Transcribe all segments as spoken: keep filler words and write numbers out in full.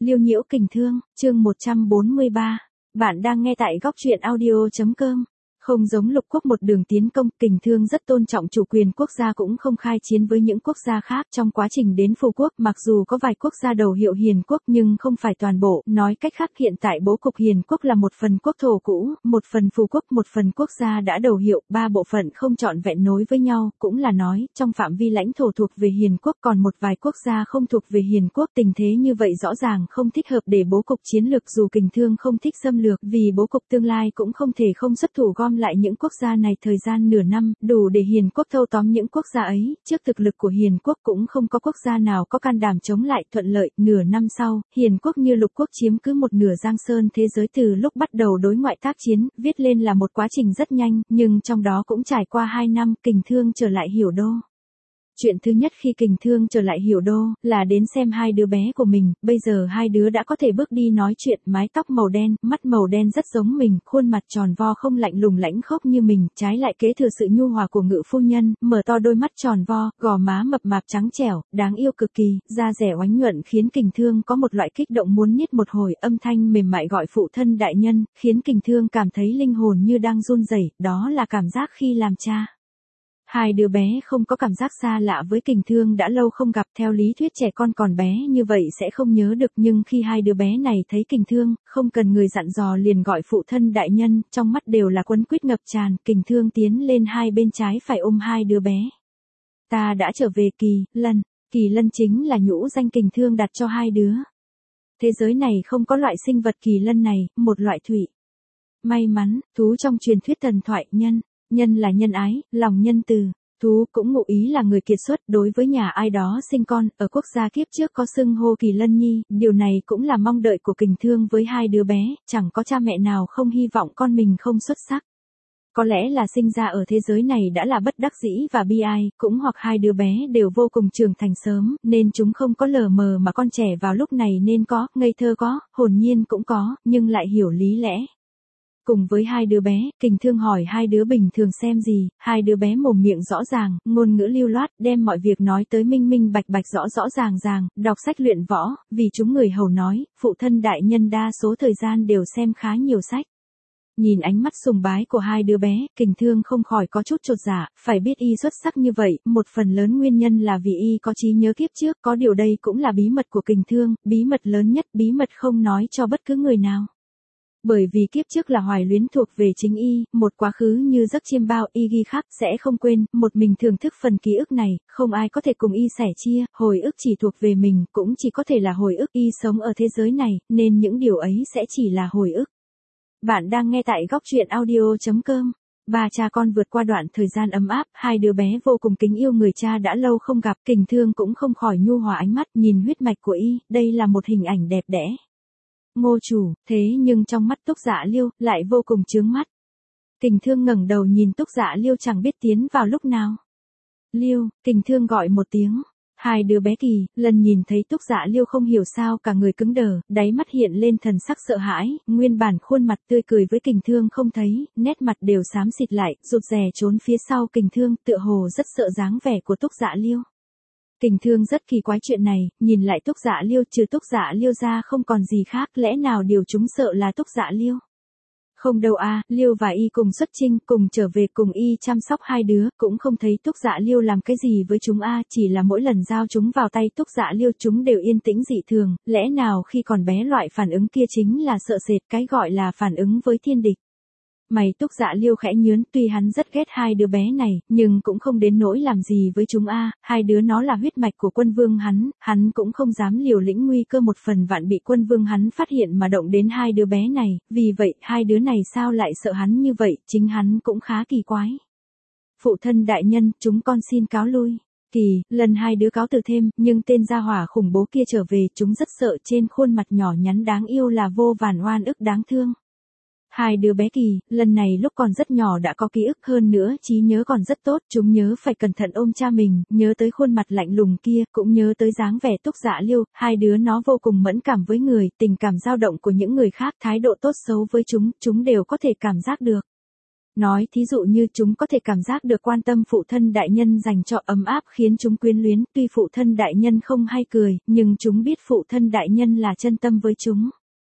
Liêu nhiễu kình thương, chương một trăm bốn mươi ba. Bạn đang nghe tại góc truyện audio.com. Không giống Lục Quốc một đường tiến công, Kình Thương rất tôn trọng chủ quyền quốc gia cũng không khai chiến với những quốc gia khác. Trong quá trình đến Phù Quốc, mặc dù có vài quốc gia đầu hiệu Hiền Quốc nhưng không phải toàn bộ, nói cách khác hiện tại bố cục Hiền Quốc là một phần quốc thổ cũ, một phần Phù Quốc, một phần quốc gia đã đầu hiệu, ba bộ phận không trọn vẹn nối với nhau, cũng là nói, trong phạm vi lãnh thổ thuộc về Hiền Quốc còn một vài quốc gia không thuộc về Hiền Quốc. Tình thế như vậy rõ ràng không thích hợp để bố cục chiến lược, dù Kình Thương không thích xâm lược, vì bố cục tương lai cũng không thể không xuất thủ gom lại những quốc gia này thời gian nửa năm, đủ để Hiền Quốc thâu tóm những quốc gia ấy. Trước thực lực của Hiền Quốc cũng không có quốc gia nào có can đảm chống lại. Thuận lợi, nửa năm sau, Hiền Quốc như Lục Quốc chiếm cứ một nửa Giang Sơn thế giới. Từ lúc bắt đầu đối ngoại tác chiến, viết lên là một quá trình rất nhanh, nhưng trong đó cũng trải qua hai năm, Kình Thương trở lại Hiểu Đô. Chuyện thứ nhất khi Kình Thương trở lại Hiểu Đô, là đến xem hai đứa bé của mình. Bây giờ hai đứa đã có thể bước đi nói chuyện, mái tóc màu đen, mắt màu đen rất giống mình, khuôn mặt tròn vo không lạnh lùng lãnh khốc như mình, trái lại kế thừa sự nhu hòa của Ngự phu nhân, mở to đôi mắt tròn vo, gò má mập mạp trắng trẻo, đáng yêu cực kỳ, da dẻ oánh nhuận khiến Kình Thương có một loại kích động muốn niết một hồi. Âm thanh mềm mại gọi phụ thân đại nhân, khiến Kình Thương cảm thấy linh hồn như đang run rẩy, đó là cảm giác khi làm cha. Hai đứa bé không có cảm giác xa lạ với Kình Thương, đã lâu không gặp, theo lý thuyết trẻ con còn bé như vậy sẽ không nhớ được, nhưng khi hai đứa bé này thấy Kình Thương, không cần người dặn dò liền gọi phụ thân đại nhân, trong mắt đều là quấn quýt ngập tràn. Kình Thương tiến lên hai bên trái phải ôm hai đứa bé. Ta đã trở về Kỳ Lân. Kỳ Lân chính là nhũ danh Kình Thương đặt cho hai đứa. Thế giới này không có loại sinh vật Kỳ Lân này, một loại thủy. May mắn, thú trong truyền thuyết thần thoại. Nhân Nhân là nhân ái, lòng nhân từ. Thú cũng ngụ ý là người kiệt xuất, đối với nhà ai đó sinh con, ở quốc gia kiếp trước có xưng hô Kỳ Lân Nhi, điều này cũng là mong đợi của Kình Thương với hai đứa bé, chẳng có cha mẹ nào không hy vọng con mình không xuất sắc. Có lẽ là sinh ra ở thế giới này đã là bất đắc dĩ và bi ai, cũng hoặc hai đứa bé đều vô cùng trưởng thành sớm, nên chúng không có lờ mờ mà con trẻ vào lúc này nên có, ngây thơ có, hồn nhiên cũng có, nhưng lại hiểu lý lẽ. Cùng với hai đứa bé, Kình Thương hỏi hai đứa bình thường xem gì, hai đứa bé mồm miệng rõ ràng, ngôn ngữ lưu loát, đem mọi việc nói tới minh minh bạch bạch rõ rõ ràng ràng, đọc sách luyện võ, vì chúng người hầu nói, phụ thân đại nhân đa số thời gian đều xem khá nhiều sách. Nhìn ánh mắt sùng bái của hai đứa bé, Kình Thương không khỏi có chút chột dạ, phải biết y xuất sắc như vậy, một phần lớn nguyên nhân là vì y có trí nhớ kiếp trước, có điều đây cũng là bí mật của Kình Thương, bí mật lớn nhất, bí mật không nói cho bất cứ người nào. Bởi vì kiếp trước là hoài luyến thuộc về chính y, một quá khứ như giấc chiêm bao, y ghi khắc sẽ không quên, một mình thưởng thức phần ký ức này, không ai có thể cùng y sẻ chia, hồi ức chỉ thuộc về mình, cũng chỉ có thể là hồi ức, y sống ở thế giới này, nên những điều ấy sẽ chỉ là hồi ức. Bạn đang nghe tại góc truyện audio.com. Ba cha con vượt qua đoạn thời gian ấm áp, hai đứa bé vô cùng kính yêu người cha đã lâu không gặp, Kình Thương cũng không khỏi nhu hòa ánh mắt, nhìn huyết mạch của y, đây là một hình ảnh đẹp đẽ. Ngô chủ, thế nhưng trong mắt Túc Dạ Liêu, lại vô cùng chướng mắt. Kình Thương ngẩng đầu nhìn Túc Dạ Liêu chẳng biết tiến vào lúc nào. Liêu, Kình Thương gọi một tiếng. Hai đứa bé Kỳ Lân nhìn thấy Túc Dạ Liêu không hiểu sao cả người cứng đờ, đáy mắt hiện lên thần sắc sợ hãi, nguyên bản khuôn mặt tươi cười với Kình Thương không thấy, nét mặt đều xám xịt lại, rụt rè trốn phía sau Kình Thương, tựa hồ rất sợ dáng vẻ của Túc Dạ Liêu. Kình Thương rất kỳ quái chuyện này, nhìn lại Túc Dạ Liêu, trừ Túc Dạ Liêu ra không còn gì khác, lẽ nào điều chúng sợ là Túc Dạ Liêu? Không đâu a, à, Liêu và y cùng xuất chinh, cùng trở về, cùng y chăm sóc hai đứa, cũng không thấy Túc Dạ Liêu làm cái gì với chúng a, à, chỉ là mỗi lần giao chúng vào tay Túc Dạ Liêu chúng đều yên tĩnh dị thường, lẽ nào khi còn bé loại phản ứng kia chính là sợ sệt, cái gọi là phản ứng với thiên địch. Mày Túc Dạ Liêu khẽ nhướn, tuy hắn rất ghét hai đứa bé này, nhưng cũng không đến nỗi làm gì với chúng a, à, hai đứa nó là huyết mạch của quân vương hắn, hắn cũng không dám liều lĩnh nguy cơ một phần vạn bị quân vương hắn phát hiện mà động đến hai đứa bé này, vì vậy hai đứa này sao lại sợ hắn như vậy, chính hắn cũng khá kỳ quái. Phụ thân đại nhân, chúng con xin cáo lui. Kỳ Lần hai đứa cáo từ thêm, nhưng tên gia hỏa khủng bố kia trở về, chúng rất sợ, trên khuôn mặt nhỏ nhắn đáng yêu là vô vàn oan ức đáng thương. Hai đứa bé Kỳ Lần này lúc còn rất nhỏ đã có ký ức, hơn nữa trí nhớ còn rất tốt, chúng nhớ phải cẩn thận ôm cha mình, nhớ tới khuôn mặt lạnh lùng kia, cũng nhớ tới dáng vẻ Túc Dạ Liêu, hai đứa nó vô cùng mẫn cảm với người, tình cảm dao động của những người khác, thái độ tốt xấu với chúng, chúng đều có thể cảm giác được. Nói thí dụ như chúng có thể cảm giác được quan tâm phụ thân đại nhân dành cho ấm áp khiến chúng quyến luyến, tuy phụ thân đại nhân không hay cười, nhưng chúng biết phụ thân đại nhân là chân tâm với chúng.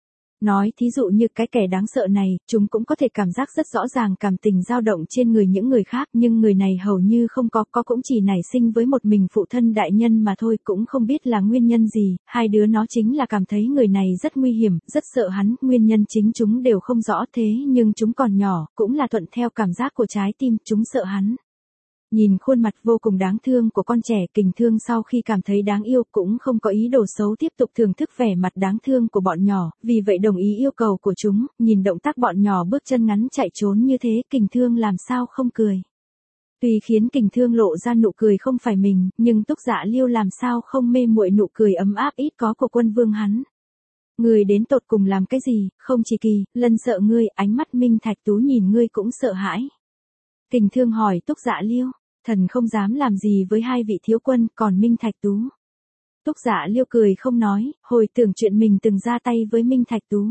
Nói thí dụ như cái kẻ đáng sợ này, chúng cũng có thể cảm giác rất rõ ràng cảm tình dao động trên người những người khác, nhưng người này hầu như không có, có cũng chỉ nảy sinh với một mình phụ thân đại nhân mà thôi, cũng không biết là nguyên nhân gì, hai đứa nó chính là cảm thấy người này rất nguy hiểm, rất sợ hắn, nguyên nhân chính chúng đều không rõ thế nhưng chúng còn nhỏ, cũng là thuận theo cảm giác của trái tim, chúng sợ hắn. Nhìn khuôn mặt vô cùng đáng thương của con trẻ, Kình Thương sau khi cảm thấy đáng yêu cũng không có ý đồ xấu tiếp tục thưởng thức vẻ mặt đáng thương của bọn nhỏ, vì vậy đồng ý yêu cầu của chúng, nhìn động tác bọn nhỏ bước chân ngắn chạy trốn như thế, Kình Thương làm sao không cười. Tuy khiến Kình Thương lộ ra nụ cười không phải mình, nhưng Túc Dạ Liêu làm sao không mê muội nụ cười ấm áp ít có của quân vương hắn. Người đến tột cùng làm cái gì, không chỉ Kỳ, Lân sợ ngươi, ánh mắt Minh Thạch Tú nhìn ngươi cũng sợ hãi. Kình Thương hỏi Túc Dạ Liêu, thần không dám làm gì với hai vị thiếu quân, còn Minh Thạch Tú. Túc Dạ Liêu cười không nói, hồi tưởng chuyện mình từng ra tay với Minh Thạch Tú.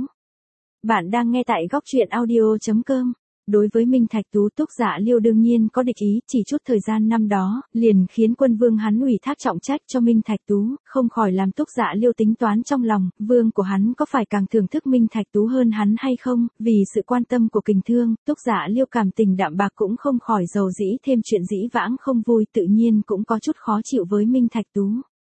Bạn đang nghe tại góc truyện audio chấm com. Đối với Minh Thạch Tú, Túc Dạ Liêu đương nhiên có địch ý, chỉ chút thời gian năm đó, liền khiến quân vương hắn ủy thác trọng trách cho Minh Thạch Tú, không khỏi làm Túc Dạ Liêu tính toán trong lòng, vương của hắn có phải càng thưởng thức Minh Thạch Tú hơn hắn hay không, vì sự quan tâm của Kình Thương, Túc Dạ Liêu cảm tình đạm bạc cũng không khỏi dầu dĩ thêm chuyện dĩ vãng không vui, tự nhiên cũng có chút khó chịu với Minh Thạch Tú.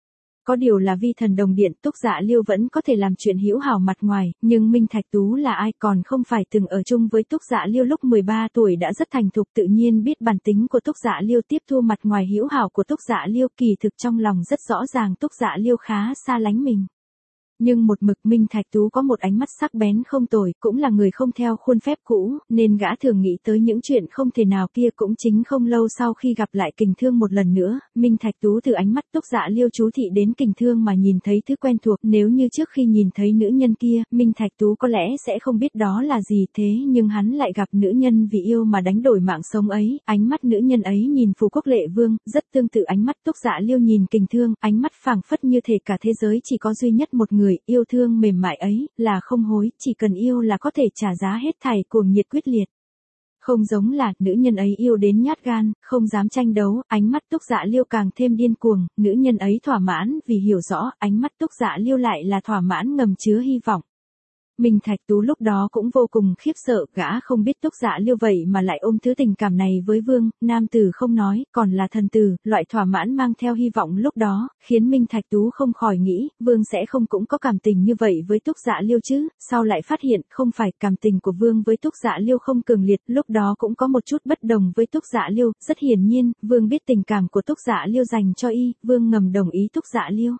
Có điều là vi thần đồng điện, Túc Dạ Liêu vẫn có thể làm chuyện hữu hảo mặt ngoài, nhưng Minh Thạch Tú là ai, còn không phải từng ở chung với Túc Dạ Liêu lúc mười ba tuổi đã rất thành thục, tự nhiên biết bản tính của Túc Dạ Liêu, tiếp thu mặt ngoài hữu hảo của Túc Dạ Liêu, kỳ thực trong lòng rất rõ ràng Túc Dạ Liêu khá xa lánh mình. Nhưng một mực Minh Thạch Tú có một ánh mắt sắc bén không tồi, cũng là người không theo khuôn phép cũ, nên gã thường nghĩ tới những chuyện không thể nào kia. Cũng chính không lâu sau khi gặp lại Kình Thương một lần nữa, Minh Thạch Tú từ ánh mắt Túc Dạ Liêu chú thị đến Kình Thương mà nhìn thấy thứ quen thuộc. Nếu như trước khi nhìn thấy nữ nhân kia, Minh Thạch Tú có lẽ sẽ không biết đó là gì, thế nhưng hắn lại gặp nữ nhân vì yêu mà đánh đổi mạng sống ấy, ánh mắt nữ nhân ấy nhìn Phù Quốc Lệ Vương, rất tương tự ánh mắt Túc Dạ Liêu nhìn Kình Thương, ánh mắt phảng phất như thể cả thế giới chỉ có duy nhất một người. Yêu thương mềm mại ấy, là không hối, chỉ cần yêu là có thể trả giá hết thảy, cuồng nhiệt quyết liệt. Không giống là, nữ nhân ấy yêu đến nhát gan, không dám tranh đấu, ánh mắt Túc Dạ Liêu càng thêm điên cuồng, nữ nhân ấy thỏa mãn vì hiểu rõ, ánh mắt Túc Dạ Liêu lại là thỏa mãn ngầm chứa hy vọng. Minh Thạch Tú lúc đó cũng vô cùng khiếp sợ, gã không biết Túc Dạ Liêu vậy mà lại ôm thứ tình cảm này với vương, nam tử không nói, còn là thần tử, loại thỏa mãn mang theo hy vọng lúc đó, khiến Minh Thạch Tú không khỏi nghĩ, vương sẽ không cũng có cảm tình như vậy với Túc Dạ Liêu chứ, sau lại phát hiện, không phải, cảm tình của vương với Túc Dạ Liêu không cường liệt, lúc đó cũng có một chút bất đồng với Túc Dạ Liêu, rất hiển nhiên, vương biết tình cảm của Túc Dạ Liêu dành cho y, vương ngầm đồng ý Túc Dạ Liêu.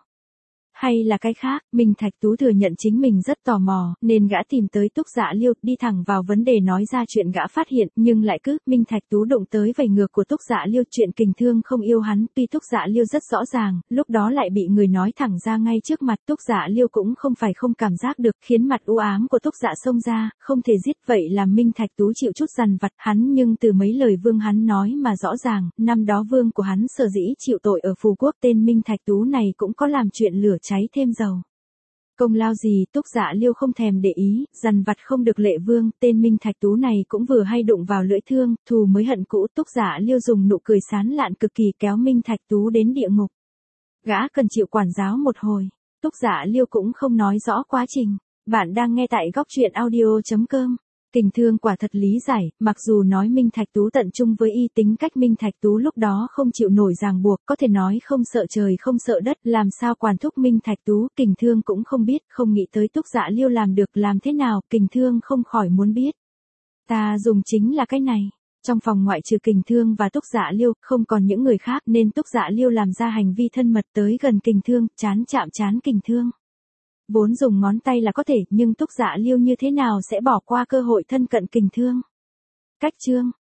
Hay là cái khác, Minh Thạch Tú thừa nhận chính mình rất tò mò, nên gã tìm tới Túc Dạ Liêu, đi thẳng vào vấn đề nói ra chuyện gã phát hiện, nhưng lại cứ, Minh Thạch Tú đụng tới vảy ngược của Túc Dạ Liêu, chuyện Kình Thương không yêu hắn, tuy Túc Dạ Liêu rất rõ ràng, lúc đó lại bị người nói thẳng ra ngay trước mặt, Túc Dạ Liêu cũng không phải không cảm giác được, khiến mặt u ám của Túc Dạ xông ra, không thể giết, vậy làm Minh Thạch Tú chịu chút dằn vặt hắn, nhưng từ mấy lời vương hắn nói mà rõ ràng, năm đó vương của hắn sở dĩ chịu tội ở Phù Quốc, tên Minh Thạch Tú này cũng có làm chuyện lửa cháy thêm dầu. Công lao gì Túc Dạ Liêu không thèm để ý, dằn vặt không được Lệ Vương, tên Minh Thạch Tú này cũng vừa hay đụng vào lưỡi thương, thù mới hận cũ. Túc Dạ Liêu dùng nụ cười sán lạn cực kỳ kéo Minh Thạch Tú đến địa ngục. Gã cần chịu quản giáo một hồi. Túc Dạ Liêu cũng không nói rõ quá trình. Bạn đang nghe tại góc truyện audio chấm com. Kình Thương quả thật lý giải, mặc dù nói Minh Thạch Tú tận trung với y, tính cách Minh Thạch Tú lúc đó không chịu nổi ràng buộc, có thể nói không sợ trời không sợ đất, làm sao quản thúc Minh Thạch Tú, Kình Thương cũng không biết, không nghĩ tới Túc Dạ Liêu làm được, làm thế nào, Kình Thương không khỏi muốn biết. Ta dùng chính là cái này. Trong phòng ngoại trừ Kình Thương và Túc Dạ Liêu, không còn những người khác, nên Túc Dạ Liêu làm ra hành vi thân mật tới gần Kình Thương, chán chạm chán Kình Thương. Vốn dùng ngón tay là có thể, nhưng Túc Dạ Liêu như thế nào sẽ bỏ qua cơ hội thân cận Kình Thương. Cách chương